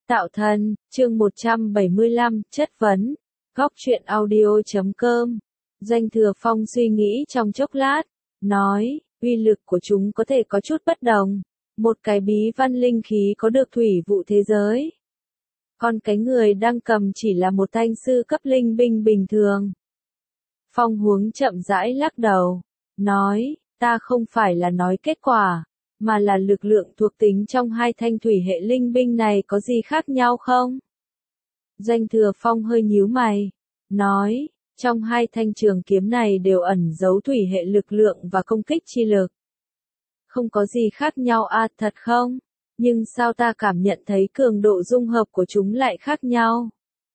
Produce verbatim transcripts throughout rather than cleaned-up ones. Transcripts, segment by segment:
Tạo thần, chương một trăm bảy mươi lăm, chất vấn. Góc truyện audio chấm com. Doanh Thừa Phong suy nghĩ trong chốc lát, nói, uy lực của chúng có thể có chút bất đồng. Một cái bí văn linh khí có được thủy vụ thế giới. Còn cái người đang cầm chỉ là một thanh sư cấp linh binh bình thường. Phong Huống chậm rãi lắc đầu, nói, ta không phải là nói kết quả, mà là lực lượng thuộc tính trong hai thanh thủy hệ linh binh này có gì khác nhau không? Doanh Thừa Phong hơi nhíu mày, nói, trong hai thanh trường kiếm này đều ẩn giấu thủy hệ lực lượng và công kích chi lực. Không có gì khác nhau à, thật không? Nhưng sao ta cảm nhận thấy cường độ dung hợp của chúng lại khác nhau?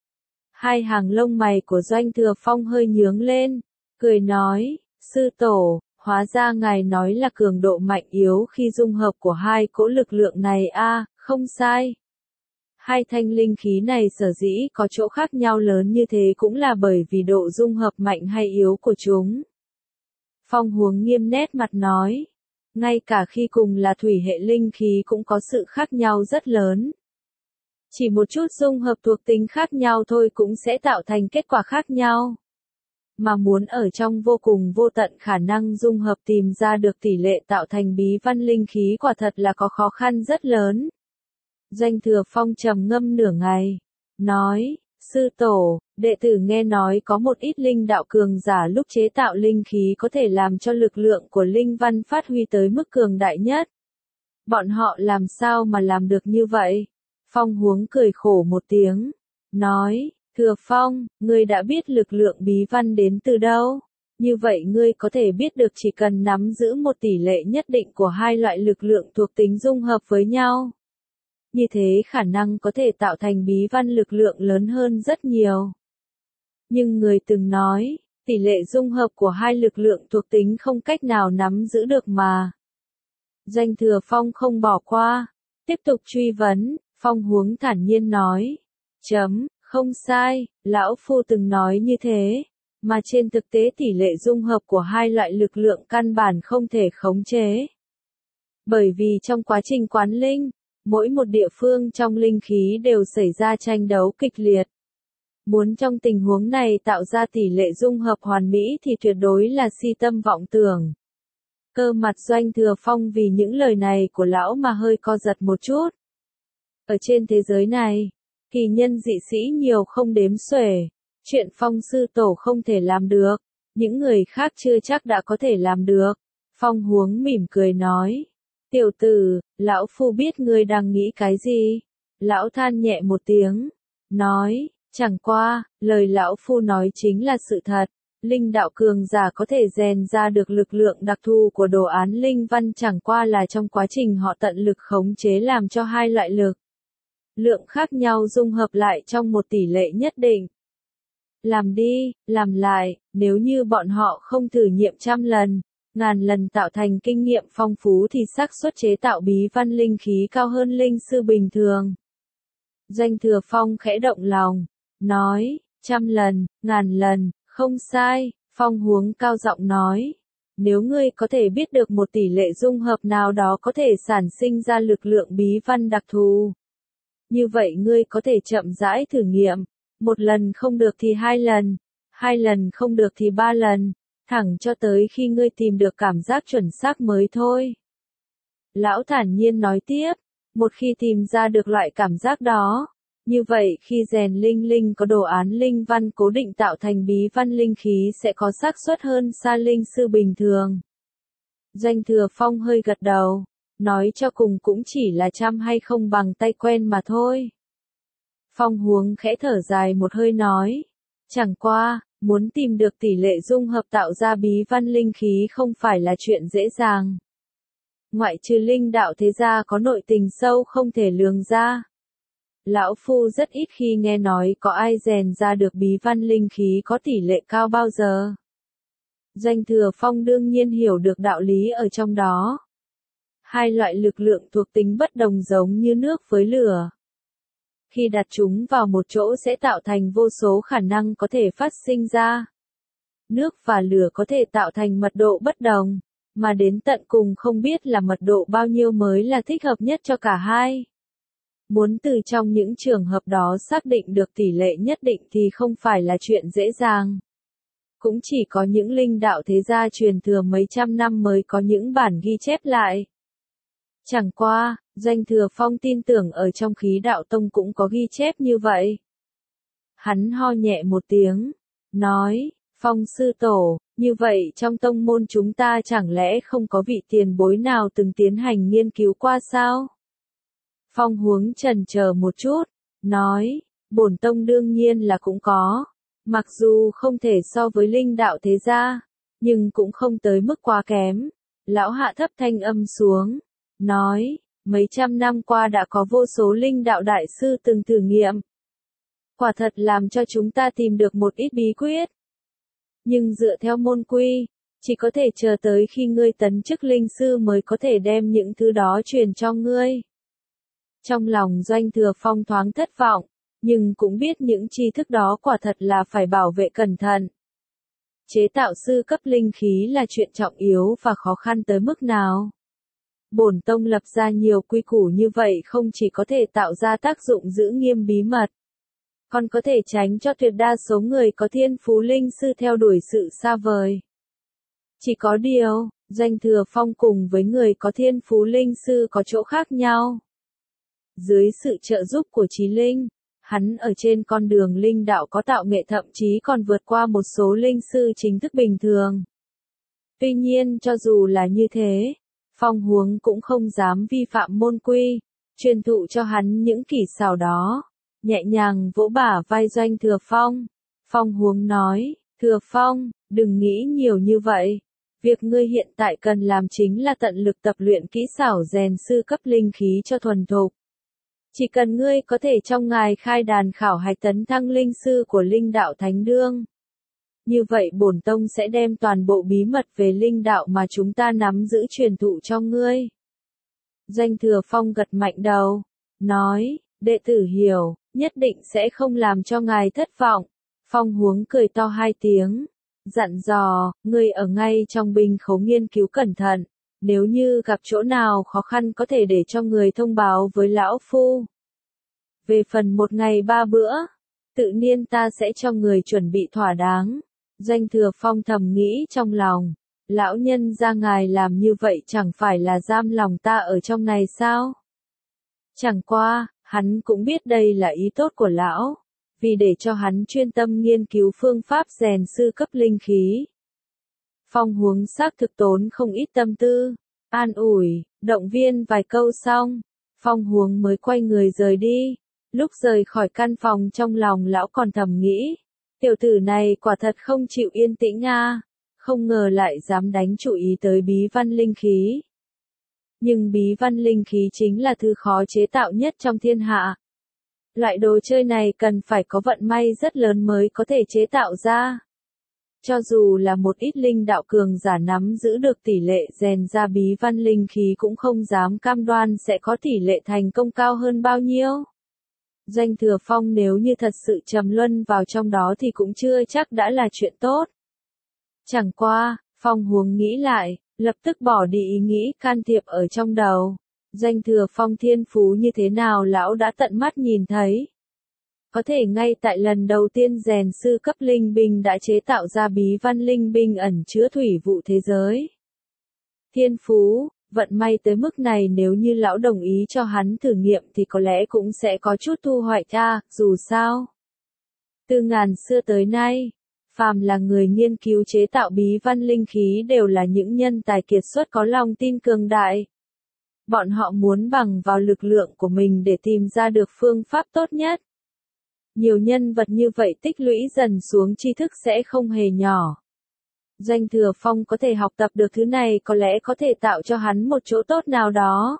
Hai hàng lông mày của Doanh Thừa Phong hơi nhướng lên, cười nói, sư tổ, hóa ra ngài nói là cường độ mạnh yếu khi dung hợp của hai cỗ lực lượng này a, à, không sai. Hai thanh linh khí này sở dĩ có chỗ khác nhau lớn như thế cũng là bởi vì độ dung hợp mạnh hay yếu của chúng. Phong Huống nghiêm nét mặt nói, ngay cả khi cùng là thủy hệ linh khí cũng có sự khác nhau rất lớn. Chỉ một chút dung hợp thuộc tính khác nhau thôi cũng sẽ tạo thành kết quả khác nhau. Mà muốn ở trong vô cùng vô tận khả năng dung hợp tìm ra được tỷ lệ tạo thành bí văn linh khí quả thật là có khó khăn rất lớn. Doanh Thừa Phong trầm ngâm nửa ngày, nói, sư tổ, đệ tử nghe nói có một ít linh đạo cường giả lúc chế tạo linh khí có thể làm cho lực lượng của linh văn phát huy tới mức cường đại nhất. Bọn họ làm sao mà làm được như vậy? Phong Huống cười khổ một tiếng, nói, Thừa Phong, ngươi đã biết lực lượng bí văn đến từ đâu? Như vậy ngươi có thể biết được chỉ cần nắm giữ một tỷ lệ nhất định của hai loại lực lượng thuộc tính dung hợp với nhau. Như thế khả năng có thể tạo thành bí văn lực lượng lớn hơn rất nhiều. Nhưng người từng nói, tỷ lệ dung hợp của hai lực lượng thuộc tính không cách nào nắm giữ được mà. Doanh Thừa Phong không bỏ qua, tiếp tục truy vấn, Phong Huống thản nhiên nói, chấm, không sai, lão phu từng nói như thế, mà trên thực tế tỷ lệ dung hợp của hai loại lực lượng căn bản không thể khống chế. Bởi vì trong quá trình quán linh, mỗi một địa phương trong linh khí đều xảy ra tranh đấu kịch liệt. Muốn trong tình huống này tạo ra tỷ lệ dung hợp hoàn mỹ thì tuyệt đối là si tâm vọng tưởng. Cơ mặt Doanh Thừa Phong vì những lời này của lão mà hơi co giật một chút. Ở trên thế giới này, kỳ nhân dị sĩ nhiều không đếm xuể, chuyện Phong sư tổ không thể làm được, những người khác chưa chắc đã có thể làm được. Phong Huống mỉm cười nói, tiểu tử, lão phu biết ngươi đang nghĩ cái gì. Lão than nhẹ một tiếng, nói, chẳng qua, lời lão phu nói chính là sự thật. Linh đạo cường giả có thể rèn ra được lực lượng đặc thù của đồ án linh văn chẳng qua là trong quá trình họ tận lực khống chế làm cho hai loại lực lượng khác nhau dung hợp lại trong một tỷ lệ nhất định. Làm đi, làm lại, nếu như bọn họ không thử nghiệm trăm lần, ngàn lần tạo thành kinh nghiệm phong phú thì xác suất chế tạo bí văn linh khí cao hơn linh sư bình thường. Doanh Thừa Phong khẽ động lòng, nói, trăm lần, ngàn lần, không sai. Phong Huống cao giọng nói, nếu ngươi có thể biết được một tỷ lệ dung hợp nào đó có thể sản sinh ra lực lượng bí văn đặc thù, như vậy ngươi có thể chậm rãi thử nghiệm, một lần không được thì hai lần, hai lần không được thì ba lần, thẳng cho tới khi ngươi tìm được cảm giác chuẩn xác mới thôi. Lão thản nhiên nói tiếp, một khi tìm ra được loại cảm giác đó, như vậy khi rèn linh linh có đồ án linh văn cố định tạo thành bí văn linh khí sẽ có xác suất hơn xa linh sư bình thường. Doanh Thừa Phong hơi gật đầu, nói cho cùng cũng chỉ là trăm hay không bằng tay quen mà thôi. Phong Huống khẽ thở dài một hơi nói, chẳng qua, muốn tìm được tỷ lệ dung hợp tạo ra bí văn linh khí không phải là chuyện dễ dàng. Ngoại trừ linh đạo thế gia có nội tình sâu không thể lường ra. Lão phu rất ít khi nghe nói có ai rèn ra được bí văn linh khí có tỷ lệ cao bao giờ. Doanh Thừa Phong đương nhiên hiểu được đạo lý ở trong đó. Hai loại lực lượng thuộc tính bất đồng giống như nước với lửa. Khi đặt chúng vào một chỗ sẽ tạo thành vô số khả năng có thể phát sinh ra. Nước và lửa có thể tạo thành mật độ bất đồng, mà đến tận cùng không biết là mật độ bao nhiêu mới là thích hợp nhất cho cả hai. Muốn từ trong những trường hợp đó xác định được tỷ lệ nhất định thì không phải là chuyện dễ dàng. Cũng chỉ có những linh đạo thế gia truyền thừa mấy trăm năm mới có những bản ghi chép lại. Chẳng qua, Doanh Thừa Phong tin tưởng ở trong khí đạo tông cũng có ghi chép như vậy. Hắn ho nhẹ một tiếng, nói, Phong sư tổ, như vậy trong tông môn chúng ta chẳng lẽ không có vị tiền bối nào từng tiến hành nghiên cứu qua sao? Phong Huống chần chờ một chút, nói, bổn tông đương nhiên là cũng có, mặc dù không thể so với linh đạo thế gia, nhưng cũng không tới mức quá kém. Lão hạ thấp thanh âm xuống, nói, mấy trăm năm qua đã có vô số linh đạo đại sư từng thử nghiệm. Quả thật làm cho chúng ta tìm được một ít bí quyết. Nhưng dựa theo môn quy, chỉ có thể chờ tới khi ngươi tấn chức linh sư mới có thể đem những thứ đó truyền cho ngươi. Trong lòng Doanh Thừa Phong thoáng thất vọng, nhưng cũng biết những tri thức đó quả thật là phải bảo vệ cẩn thận. Chế tạo sư cấp linh khí là chuyện trọng yếu và khó khăn tới mức nào. Bổn tông lập ra nhiều quy củ như vậy không chỉ có thể tạo ra tác dụng giữ nghiêm bí mật, còn có thể tránh cho tuyệt đa số người có thiên phú linh sư theo đuổi sự xa vời. Chỉ có điều, Doanh Thừa Phong cùng với người có thiên phú linh sư có chỗ khác nhau. Dưới sự trợ giúp của Chí Linh, hắn ở trên con đường linh đạo có tạo nghệ thậm chí còn vượt qua một số linh sư chính thức bình thường. Tuy nhiên cho dù là như thế, Phong Huống cũng không dám vi phạm môn quy, truyền thụ cho hắn những kỹ xảo đó. Nhẹ nhàng vỗ bả vai Doanh Thừa Phong. Phong Huống nói, Thừa Phong, đừng nghĩ nhiều như vậy. Việc ngươi hiện tại cần làm chính là tận lực tập luyện kỹ xảo rèn sư cấp linh khí cho thuần thục. Chỉ cần ngươi có thể trong ngày khai đàn khảo hạch tấn thăng linh sư của linh đạo thánh đương. Như vậy bổn tông sẽ đem toàn bộ bí mật về linh đạo mà chúng ta nắm giữ truyền thụ cho ngươi. Doanh Thừa Phong gật mạnh đầu, nói, đệ tử hiểu, nhất định sẽ không làm cho ngài thất vọng. Phong Huống cười to hai tiếng, dặn dò, ngươi ở ngay trong binh khấu nghiên cứu cẩn thận, nếu như gặp chỗ nào khó khăn có thể để cho người thông báo với lão phu. Về phần một ngày ba bữa, tự nhiên ta sẽ cho người chuẩn bị thỏa đáng. Doanh Thừa Phong thầm nghĩ trong lòng, lão nhân ra ngài làm như vậy chẳng phải là giam lòng ta ở trong này sao? Chẳng qua, hắn cũng biết đây là ý tốt của lão, vì để cho hắn chuyên tâm nghiên cứu phương pháp rèn sư cấp linh khí. Phong Huống xác thực tốn không ít tâm tư, an ủi, động viên vài câu xong, Phong Huống mới quay người rời đi. Lúc rời khỏi căn phòng trong lòng lão còn thầm nghĩ, tiểu tử này quả thật không chịu yên tĩnh a, không ngờ lại dám đánh chủ ý tới bí văn linh khí. Nhưng bí văn linh khí chính là thứ khó chế tạo nhất trong thiên hạ. Loại đồ chơi này cần phải có vận may rất lớn mới có thể chế tạo ra. Cho dù là một ít linh đạo cường giả nắm giữ được tỷ lệ rèn ra bí văn linh khí cũng không dám cam đoan sẽ có tỷ lệ thành công cao hơn bao nhiêu. Doanh Thừa Phong nếu như thật sự trầm luân vào trong đó thì cũng chưa chắc đã là chuyện tốt. Chẳng qua, Phong Huống nghĩ lại, lập tức bỏ đi ý nghĩ can thiệp ở trong đầu. Doanh Thừa Phong thiên phú như thế nào lão đã tận mắt nhìn thấy. Có thể ngay tại lần đầu tiên rèn sư cấp linh binh đã chế tạo ra bí văn linh binh ẩn chứa thủy vụ thế giới. Thiên phú, vận may tới mức này nếu như lão đồng ý cho hắn thử nghiệm thì có lẽ cũng sẽ có chút thu hoạch ra, dù sao. Từ ngàn xưa tới nay, phàm là người nghiên cứu chế tạo bí văn linh khí đều là những nhân tài kiệt xuất có lòng tin cường đại. Bọn họ muốn bằng vào lực lượng của mình để tìm ra được phương pháp tốt nhất. Nhiều nhân vật như vậy tích lũy dần xuống tri thức sẽ không hề nhỏ. Doanh Thừa Phong có thể học tập được thứ này có lẽ có thể tạo cho hắn một chỗ tốt nào đó.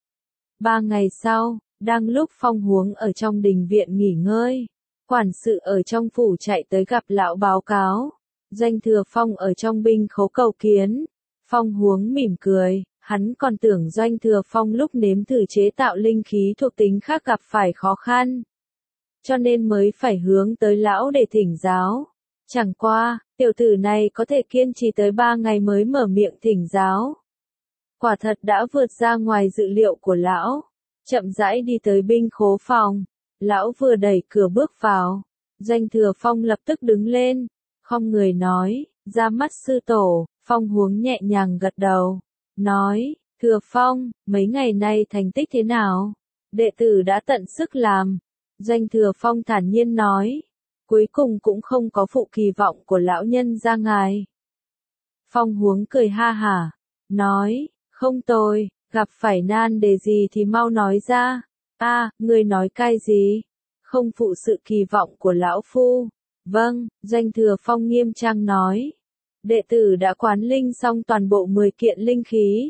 Ba ngày sau, đang lúc Phong Huống ở trong đình viện nghỉ ngơi, quản sự ở trong phủ chạy tới gặp lão báo cáo. Doanh Thừa Phong ở trong binh khấu cầu kiến. Phong Huống mỉm cười, hắn còn tưởng Doanh Thừa Phong lúc nếm thử chế tạo linh khí thuộc tính khác gặp phải khó khăn. Cho nên mới phải hướng tới lão để thỉnh giáo. Chẳng qua, tiểu tử này có thể kiên trì tới ba ngày mới mở miệng thỉnh giáo. Quả thật đã vượt ra ngoài dự liệu của lão. chậm rãi đi tới binh khố phòng. Lão vừa đẩy cửa bước vào, Doanh Thừa Phong lập tức đứng lên, khom người nói, ra mắt sư tổ. Phong Huống nhẹ nhàng gật đầu, nói, Thừa Phong, mấy ngày nay thành tích thế nào? Đệ tử đã tận sức làm. Doanh Thừa Phong thản nhiên nói, cuối cùng cũng không có phụ kỳ vọng của lão nhân gia ngài. Phong Huống cười ha hả, nói, không tồi, gặp phải nan đề gì thì mau nói ra. A, à, ngươi nói cái gì? Không phụ sự kỳ vọng của lão phu. Vâng, Doanh Thừa Phong nghiêm trang nói. Đệ tử đã quán linh xong toàn bộ mười kiện linh khí.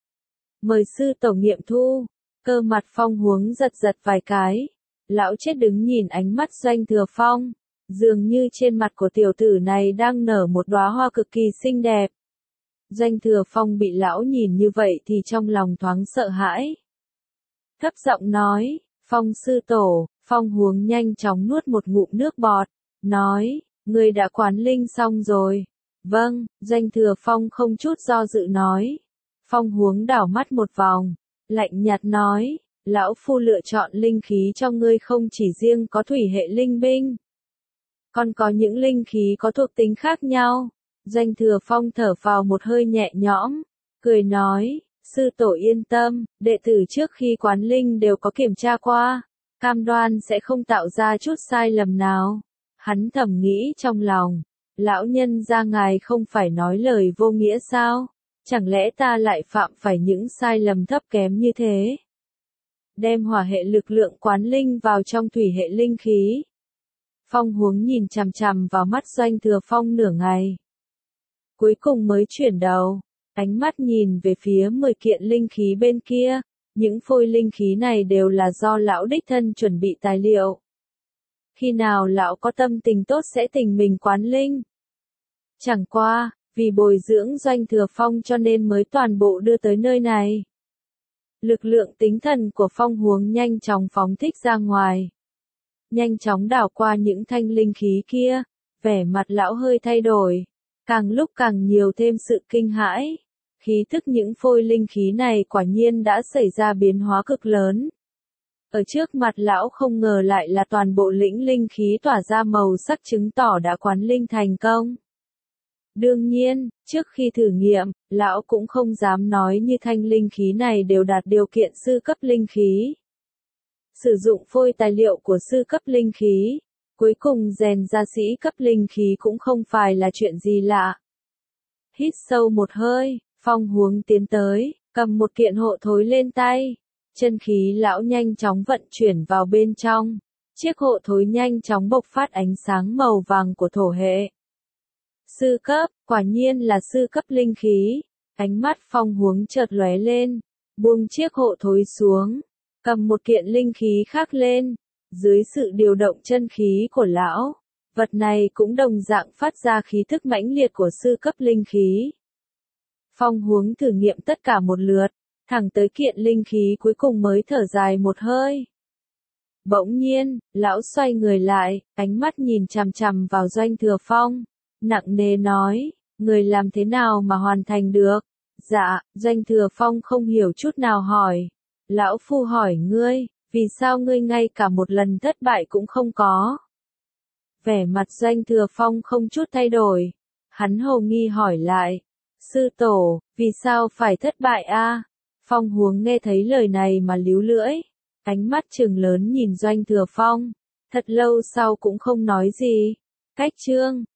Mời sư tổ nghiệm thu. Cơ mặt Phong Huống giật giật vài cái. Lão chết đứng nhìn ánh mắt Doanh Thừa Phong. Dường như trên mặt của tiểu tử này đang nở một đóa hoa cực kỳ xinh đẹp. Doanh Thừa Phong bị lão nhìn như vậy thì trong lòng thoáng sợ hãi. Thấp giọng nói, Phong sư tổ. Phong Huống nhanh chóng nuốt một ngụm nước bọt, nói, người đã quán linh xong rồi. Vâng, Doanh Thừa Phong không chút do dự nói. Phong Huống đảo mắt một vòng, lạnh nhạt nói, lão phu lựa chọn linh khí cho ngươi không chỉ riêng có thủy hệ linh binh, còn có những linh khí có thuộc tính khác nhau. Doanh Thừa Phong thở vào một hơi nhẹ nhõm, cười nói, sư tổ yên tâm, đệ tử trước khi quán linh đều có kiểm tra qua, cam đoan sẽ không tạo ra chút sai lầm nào. Hắn thầm nghĩ trong lòng, lão nhân gia ngài không phải nói lời vô nghĩa sao? Chẳng lẽ ta lại phạm phải những sai lầm thấp kém như thế? Đem hỏa hệ lực lượng quán linh vào trong thủy hệ linh khí. Phong Huống nhìn chằm chằm vào mắt Doanh Thừa Phong nửa ngày. Cuối cùng mới chuyển đầu, ánh mắt nhìn về phía mười kiện linh khí bên kia. Những phôi linh khí này đều là do lão đích thân chuẩn bị tài liệu. Khi nào lão có tâm tình tốt sẽ tình mình quán linh. Chẳng qua, vì bồi dưỡng Doanh Thừa Phong cho nên mới toàn bộ đưa tới nơi này. Lực lượng tinh thần của Phong Huống nhanh chóng phóng thích ra ngoài. Nhanh chóng đảo qua những thanh linh khí kia, vẻ mặt lão hơi thay đổi, càng lúc càng nhiều thêm sự kinh hãi. Khí thức những phôi linh khí này quả nhiên đã xảy ra biến hóa cực lớn. Ở trước mặt lão không ngờ lại là toàn bộ lĩnh linh khí tỏa ra màu sắc chứng tỏ đã quán linh thành công. Đương nhiên, trước khi thử nghiệm, lão cũng không dám nói như thanh linh khí này đều đạt điều kiện sư cấp linh khí. Sử dụng phôi tài liệu của sư cấp linh khí, cuối cùng rèn ra sĩ cấp linh khí cũng không phải là chuyện gì lạ. Hít sâu một hơi, Phong Huống tiến tới, cầm một kiện hộ thối lên tay. Chân khí lão nhanh chóng vận chuyển vào bên trong. Chiếc hộ thối nhanh chóng bộc phát ánh sáng màu vàng của thổ hệ. Sư cấp, quả nhiên là sư cấp linh khí. Ánh mắt Phong Huống chợt lóe lên, buông chiếc hộ thối xuống, cầm một kiện linh khí khác lên. Dưới sự điều động chân khí của lão, vật này cũng đồng dạng phát ra khí thức mãnh liệt của sư cấp linh khí. Phong Huống thử nghiệm tất cả một lượt, thẳng tới kiện linh khí cuối cùng mới thở dài một hơi. Bỗng nhiên, lão xoay người lại, ánh mắt nhìn chằm chằm vào Doanh Thừa Phong, nặng nề nói, người làm thế nào mà hoàn thành được? Dạ, Doanh Thừa Phong không hiểu chút nào hỏi. Lão phu hỏi ngươi, vì sao ngươi ngay cả một lần thất bại cũng không có? Vẻ mặt Doanh Thừa Phong không chút thay đổi. Hắn hồ nghi hỏi lại, sư tổ, vì sao phải thất bại a? Phong Huống nghe thấy lời này mà líu lưỡi, ánh mắt trừng lớn nhìn Doanh Thừa Phong, thật lâu sau cũng không nói gì. Cách chương